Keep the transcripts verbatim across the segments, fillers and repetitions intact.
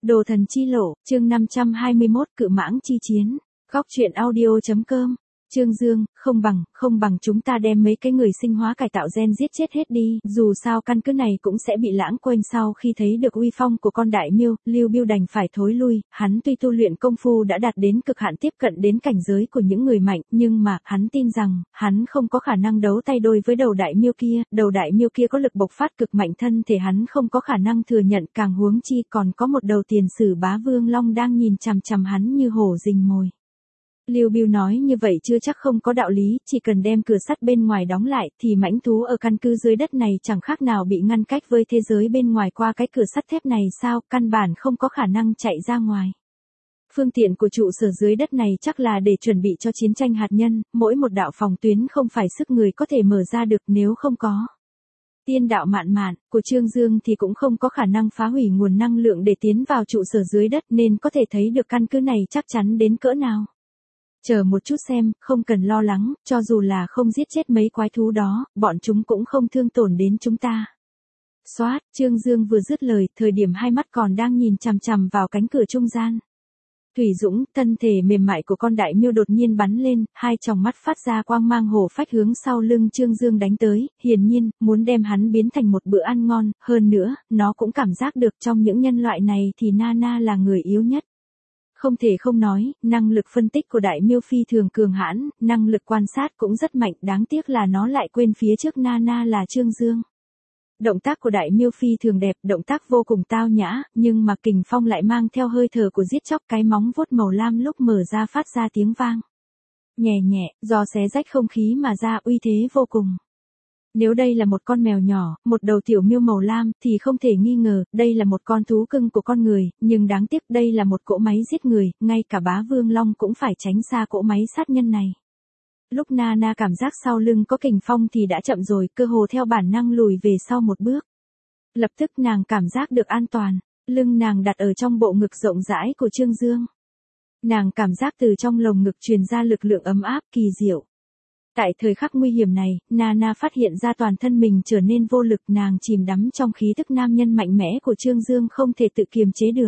Đồ thần chi lộ, chương năm trăm hai mươi mốt, cự mãng chi chiến. Góc truyện audio.com. Trương Dương, không bằng, không bằng chúng ta đem mấy cái người sinh hóa cải tạo gen giết chết hết đi, dù sao căn cứ này cũng sẽ bị lãng quên. Sau khi thấy được uy phong của con đại miêu, Lưu Biêu đành phải thối lui. Hắn tuy tu luyện công phu đã đạt đến cực hạn, tiếp cận đến cảnh giới của những người mạnh, nhưng mà hắn tin rằng hắn không có khả năng đấu tay đôi với đầu đại miêu kia. Đầu đại miêu kia có lực bộc phát cực mạnh, thân thể hắn không có khả năng thừa nhận, càng huống chi còn có một đầu tiền sử bá vương long đang nhìn chằm chằm hắn như hổ rình mồi. Lưu Biêu nói như vậy chưa chắc không có đạo lý, chỉ cần đem cửa sắt bên ngoài đóng lại thì mãnh thú ở căn cứ dưới đất này chẳng khác nào bị ngăn cách với thế giới bên ngoài qua cái cửa sắt thép này sao, căn bản không có khả năng chạy ra ngoài. Phương tiện của trụ sở dưới đất này chắc là để chuẩn bị cho chiến tranh hạt nhân, mỗi một đạo phòng tuyến không phải sức người có thể mở ra được, nếu không có tiên đạo mạn mạn của Trương Dương thì cũng không có khả năng phá hủy nguồn năng lượng để tiến vào trụ sở dưới đất, nên có thể thấy được căn cứ này chắc chắn đến cỡ nào. Chờ một chút xem, không cần lo lắng, cho dù là không giết chết mấy quái thú đó, bọn chúng cũng không thương tổn đến chúng ta. Xoát, Trương Dương vừa dứt lời, thời điểm hai mắt còn đang nhìn chằm chằm vào cánh cửa trung gian. Thủy Dũng, thân thể mềm mại của con đại miêu đột nhiên bắn lên, hai tròng mắt phát ra quang mang hổ phách hướng sau lưng Trương Dương đánh tới, hiển nhiên, muốn đem hắn biến thành một bữa ăn ngon, hơn nữa, nó cũng cảm giác được trong những nhân loại này thì Nana là người yếu nhất. Không thể không nói, năng lực phân tích của đại miêu phi thường cường hãn, năng lực quan sát cũng rất mạnh, đáng tiếc là nó lại quên phía trước Nana là Trương Dương. Động tác của đại miêu phi thường đẹp, động tác vô cùng tao nhã, nhưng mà kình phong lại mang theo hơi thở của giết chóc, cái móng vuốt màu lam lúc mở ra phát ra tiếng vang nhẹ nhẹ, do xé rách không khí mà ra, uy thế vô cùng. Nếu đây là một con mèo nhỏ, một đầu tiểu miêu màu lam, thì không thể nghi ngờ, đây là một con thú cưng của con người, nhưng đáng tiếc đây là một cỗ máy giết người, ngay cả bá vương long cũng phải tránh xa cỗ máy sát nhân này. Lúc Nana cảm giác sau lưng có kình phong thì đã chậm rồi, cơ hồ theo bản năng lùi về sau một bước. Lập tức nàng cảm giác được an toàn, lưng nàng đặt ở trong bộ ngực rộng rãi của Trương Dương. Nàng cảm giác từ trong lồng ngực truyền ra lực lượng ấm áp kỳ diệu. Tại thời khắc nguy hiểm này, Nana phát hiện ra toàn thân mình trở nên vô lực, nàng chìm đắm trong khí tức nam nhân mạnh mẽ của Trương Dương không thể tự kiềm chế được.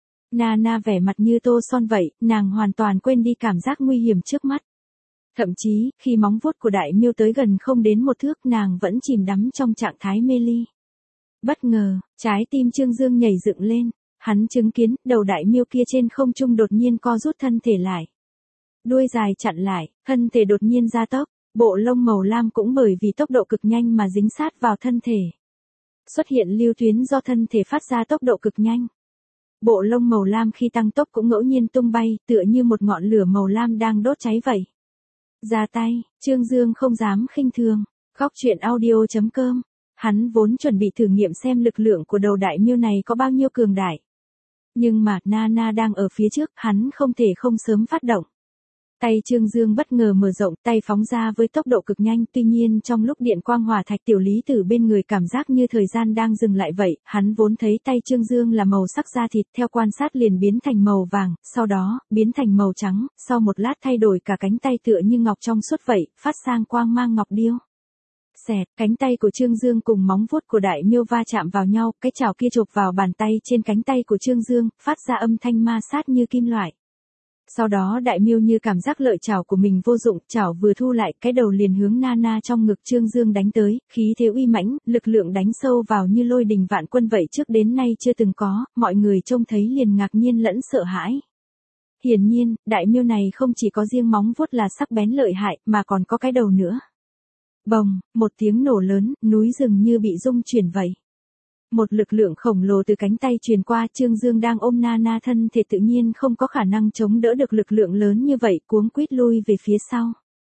Nana vẻ mặt như tô son vậy, nàng hoàn toàn quên đi cảm giác nguy hiểm trước mắt. Thậm chí, khi móng vuốt của đại miêu tới gần không đến một thước, nàng vẫn chìm đắm trong trạng thái mê ly. Bất ngờ, trái tim Trương Dương nhảy dựng lên, hắn chứng kiến đầu đại miêu kia trên không trung đột nhiên co rút thân thể lại. Đuôi dài chặn lại, thân thể đột nhiên gia tốc, bộ lông màu lam cũng bởi vì tốc độ cực nhanh mà dính sát vào thân thể. Xuất hiện lưu tuyến do thân thể phát ra tốc độ cực nhanh. Bộ lông màu lam khi tăng tốc cũng ngẫu nhiên tung bay, tựa như một ngọn lửa màu lam đang đốt cháy vậy. Ra tay, Trương Dương không dám khinh thường. Góc truyện audio.com. Hắn vốn chuẩn bị thử nghiệm xem lực lượng của đầu đại miêu này có bao nhiêu cường đại. Nhưng mà Nana đang ở phía trước, hắn không thể không sớm phát động. Tay Trương Dương bất ngờ mở rộng, tay phóng ra với tốc độ cực nhanh, tuy nhiên trong lúc điện quang hỏa thạch tiểu lý tử bên người cảm giác như thời gian đang dừng lại vậy, hắn vốn thấy tay Trương Dương là màu sắc da thịt, theo quan sát liền biến thành màu vàng, sau đó, biến thành màu trắng, sau một lát thay đổi cả cánh tay tựa như ngọc trong suốt vậy, phát sang quang mang ngọc điêu. Xẹt, cánh tay của Trương Dương cùng móng vuốt của đại miêu va chạm vào nhau, cái chảo kia chộp vào bàn tay trên cánh tay của Trương Dương, phát ra âm thanh ma sát như kim loại. Sau đó đại miêu như cảm giác lợi chảo của mình vô dụng, chảo vừa thu lại, cái đầu liền hướng Nana trong ngực Trương Dương đánh tới, khí thế uy mãnh, lực lượng đánh sâu vào như lôi đình vạn quân vậy, trước đến nay chưa từng có, mọi người trông thấy liền ngạc nhiên lẫn sợ hãi. Hiển nhiên, đại miêu này không chỉ có riêng móng vuốt là sắc bén lợi hại, mà còn có cái đầu nữa. Bồng, một tiếng nổ lớn, núi rừng như bị rung chuyển vậy. Một lực lượng khổng lồ từ cánh tay truyền qua, Trương Dương đang ôm Nana, thân thể tự nhiên không có khả năng chống đỡ được lực lượng lớn như vậy, cuống quýt lui về phía sau.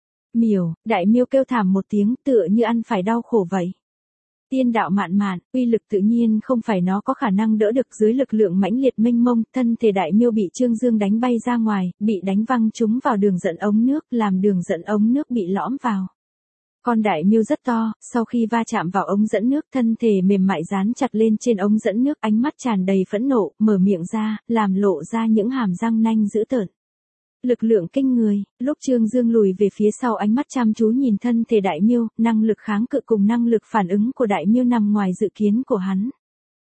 Miểu, đại miêu kêu thảm một tiếng, tựa như ăn phải đau khổ vậy. Tiên đạo mạn mạn, uy lực tự nhiên không phải nó có khả năng đỡ được, dưới lực lượng mãnh liệt mênh mông, thân thể đại miêu bị Trương Dương đánh bay ra ngoài, bị đánh văng trúng vào đường dẫn ống nước, làm đường dẫn ống nước bị lõm vào. Con đại miêu rất to, sau khi va chạm vào ống dẫn nước, thân thể mềm mại dán chặt lên trên ống dẫn nước, ánh mắt tràn đầy phẫn nộ, mở miệng ra, làm lộ ra những hàm răng nanh dữ tợn. Lực lượng kinh người, lúc Trương Dương lùi về phía sau, ánh mắt chăm chú nhìn thân thể đại miêu, năng lực kháng cự cùng năng lực phản ứng của đại miêu nằm ngoài dự kiến của hắn.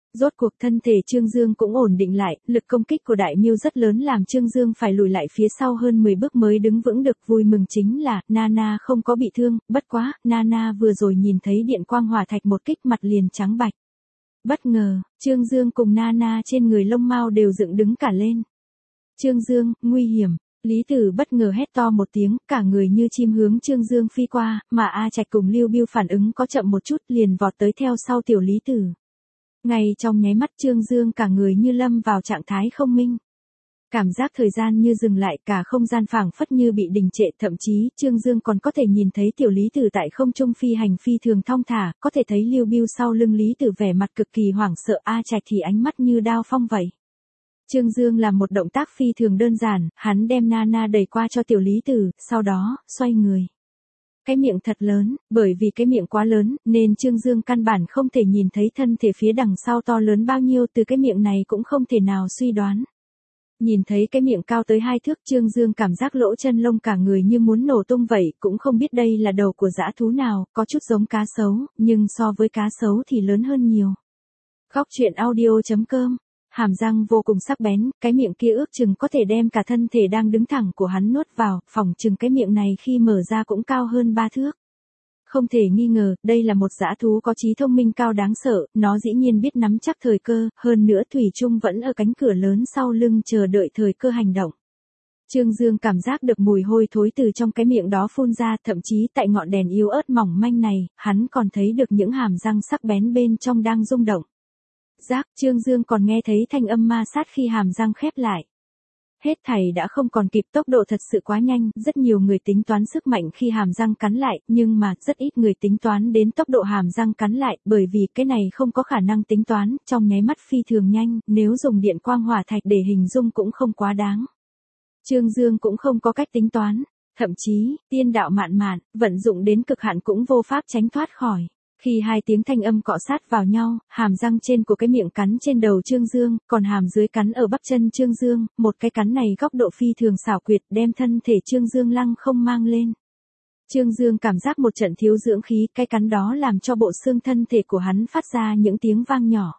Rốt cuộc thân thể Trương Dương cũng ổn định lại, lực công kích của Đại Miêu rất lớn làm Trương Dương phải lùi lại phía sau hơn mười bước mới đứng vững được. Vui mừng chính là, Nana không có bị thương, bất quá, Nana vừa rồi nhìn thấy điện quang hỏa thạch một kích mặt liền trắng bạch. Bất ngờ, Trương Dương cùng Nana trên người lông mao đều dựng đứng cả lên. Trương Dương, nguy hiểm. Lý Tử bất ngờ hét to một tiếng, cả người như chim hướng Trương Dương phi qua, mà A Trạch cùng Lưu Bưu phản ứng có chậm một chút liền vọt tới theo sau tiểu Lý Tử. Ngay trong nháy mắt Trương Dương cả người như lâm vào trạng thái không minh. Cảm giác thời gian như dừng lại, cả không gian phảng phất như bị đình trệ, thậm chí Trương Dương còn có thể nhìn thấy tiểu Lý Tử tại không trung phi hành phi thường thong thả, có thể thấy Lưu Bưu sau lưng Lý Tử vẻ mặt cực kỳ hoảng sợ, A Trạch thì ánh mắt như đao phong vậy. Trương Dương làm một động tác phi thường đơn giản, hắn đem Nana đẩy qua cho tiểu Lý Tử, sau đó, xoay người. Cái miệng thật lớn, bởi vì cái miệng quá lớn, nên Trương Dương căn bản không thể nhìn thấy thân thể phía đằng sau to lớn bao nhiêu, từ cái miệng này cũng không thể nào suy đoán. Nhìn thấy cái miệng cao tới hai thước, Trương Dương cảm giác lỗ chân lông cả người như muốn nổ tung vậy, cũng không biết đây là đầu của dã thú nào, có chút giống cá sấu, nhưng so với cá sấu thì lớn hơn nhiều. Góc truyện audio chấm com. Hàm răng vô cùng sắc bén, cái miệng kia ước chừng có thể đem cả thân thể đang đứng thẳng của hắn nuốt vào, phỏng chừng cái miệng này khi mở ra cũng cao hơn ba thước. Không thể nghi ngờ, đây là một dã thú có trí thông minh cao đáng sợ, nó dĩ nhiên biết nắm chắc thời cơ, hơn nữa thủy chung vẫn ở cánh cửa lớn sau lưng chờ đợi thời cơ hành động. Trương Dương cảm giác được mùi hôi thối từ trong cái miệng đó phun ra, thậm chí tại ngọn đèn yếu ớt mỏng manh này, hắn còn thấy được những hàm răng sắc bén bên trong đang rung động. Giác, Trương Dương còn nghe thấy thanh âm ma sát khi hàm răng khép lại. Hết thảy đã không còn kịp, tốc độ thật sự quá nhanh, rất nhiều người tính toán sức mạnh khi hàm răng cắn lại, nhưng mà rất ít người tính toán đến tốc độ hàm răng cắn lại, bởi vì cái này không có khả năng tính toán, trong nháy mắt phi thường nhanh, nếu dùng điện quang hỏa thạch để hình dung cũng không quá đáng. Trương Dương cũng không có cách tính toán, thậm chí, tiên đạo mạn mạn, vận dụng đến cực hạn cũng vô pháp tránh thoát khỏi. Khi hai tiếng thanh âm cọ sát vào nhau, hàm răng trên của cái miệng cắn trên đầu Trương Dương, còn hàm dưới cắn ở bắp chân Trương Dương, một cái cắn này góc độ phi thường xảo quyệt đem thân thể Trương Dương lăng không mang lên. Trương Dương cảm giác một trận thiếu dưỡng khí, cái cắn đó làm cho bộ xương thân thể của hắn phát ra những tiếng vang nhỏ.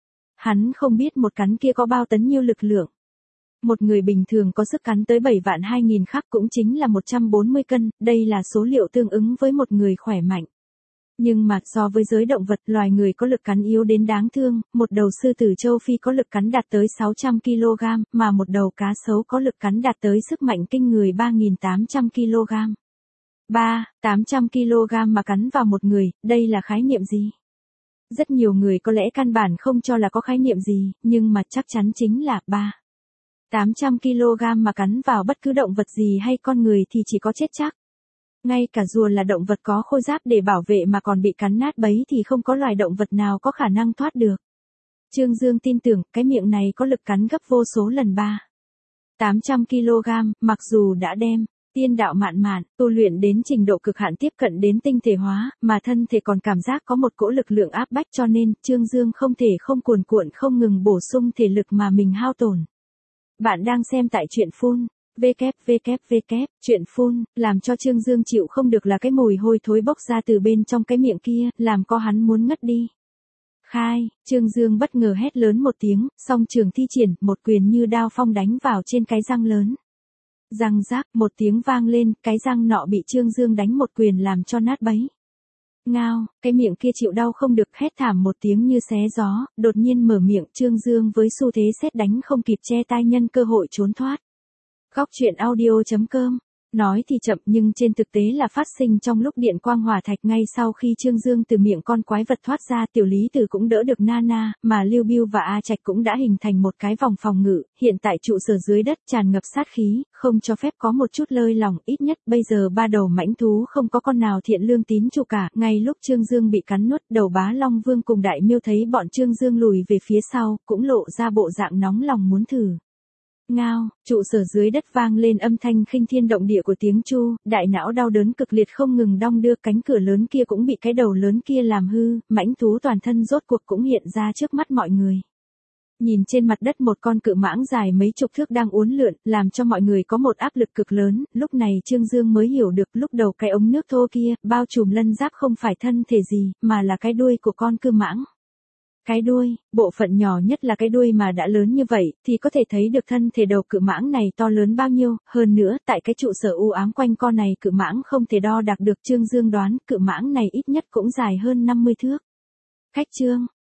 Hắn không biết một cắn kia có bao tấn nhiêu lực lượng. Một người bình thường có sức cắn tới bảy vạn hai nghìn khắc cũng chính là một trăm bốn mươi cân, đây là số liệu tương ứng với một người khỏe mạnh. Nhưng mà so với giới động vật, loài người có lực cắn yếu đến đáng thương, một đầu sư tử châu Phi có lực cắn đạt tới sáu trăm ki lô gam, mà một đầu cá sấu có lực cắn đạt tới sức mạnh kinh người ba nghìn tám trăm ki lô gam. ba, tám trăm ki lô gam mà cắn vào một người, đây là khái niệm gì? Rất nhiều người có lẽ căn bản không cho là có khái niệm gì, nhưng mà chắc chắn chính là ba, tám trăm ki lô gam mà cắn vào bất cứ động vật gì hay con người thì chỉ có chết chắc. Ngay cả rùa là động vật có khôi giáp để bảo vệ mà còn bị cắn nát bấy thì không có loài động vật nào có khả năng thoát được. Trương Dương tin tưởng cái miệng này có lực cắn gấp vô số lần ba, tám trăm ki lô gam, mặc dù đã đem tiên đạo mạn mạn, tu luyện đến trình độ cực hạn tiếp cận đến tinh thể hóa, mà thân thể còn cảm giác có một cỗ lực lượng áp bách cho nên Trương Dương không thể không cuồn cuộn không ngừng bổ sung thể lực mà mình hao tổn. Bạn đang xem tại truyện phun. www, chuyện phun, làm cho Trương Dương chịu không được là cái mùi hôi thối bốc ra từ bên trong cái miệng kia, làm co hắn muốn ngất đi. Khai, Trương Dương bất ngờ hét lớn một tiếng, song trường thi triển, một quyền như đao phong đánh vào trên cái răng lớn. Răng rác, một tiếng vang lên, cái răng nọ bị Trương Dương đánh một quyền làm cho nát bấy. Ngao, cái miệng kia chịu đau không được, hét thảm một tiếng như xé gió, đột nhiên mở miệng, Trương Dương với xu thế sét đánh không kịp che tai nhân cơ hội trốn thoát. Góc truyện audio chấm com. Nói thì chậm nhưng trên thực tế là phát sinh trong lúc điện quang hỏa thạch. Ngay sau khi Trương Dương từ miệng con quái vật thoát ra, tiểu Lý Tử cũng đỡ được Nana, mà Lưu Bưu và A Trạch cũng đã hình thành một cái vòng phòng ngự, hiện tại trụ sở dưới đất tràn ngập sát khí, không cho phép có một chút lơi lỏng, ít nhất bây giờ ba đầu mãnh thú không có con nào thiện lương tín chủ cả. Ngay lúc Trương Dương bị cắn nuốt, đầu Bá Long Vương cùng Đại Miêu thấy bọn Trương Dương lùi về phía sau, cũng lộ ra bộ dạng nóng lòng muốn thử. Ngao, trụ sở dưới đất vang lên âm thanh khinh thiên động địa của tiếng chu, đại não đau đớn cực liệt không ngừng đong đưa, cánh cửa lớn kia cũng bị cái đầu lớn kia làm hư, mãnh thú toàn thân rốt cuộc cũng hiện ra trước mắt mọi người. Nhìn trên mặt đất một con cự mãng dài mấy chục thước đang uốn lượn, làm cho mọi người có một áp lực cực lớn, lúc này Trương Dương mới hiểu được lúc đầu cái ống nước thô kia, bao trùm lân giáp không phải thân thể gì, mà là cái đuôi của con cự mãng. Cái đuôi, bộ phận nhỏ nhất là cái đuôi mà đã lớn như vậy, thì có thể thấy được thân thể đầu cự mãng này to lớn bao nhiêu, hơn nữa, tại cái trụ sở u ám quanh co này cự mãng không thể đo đạc được. Trương Dương đoán, cự mãng này ít nhất cũng dài hơn năm mươi thước. Khách Trương,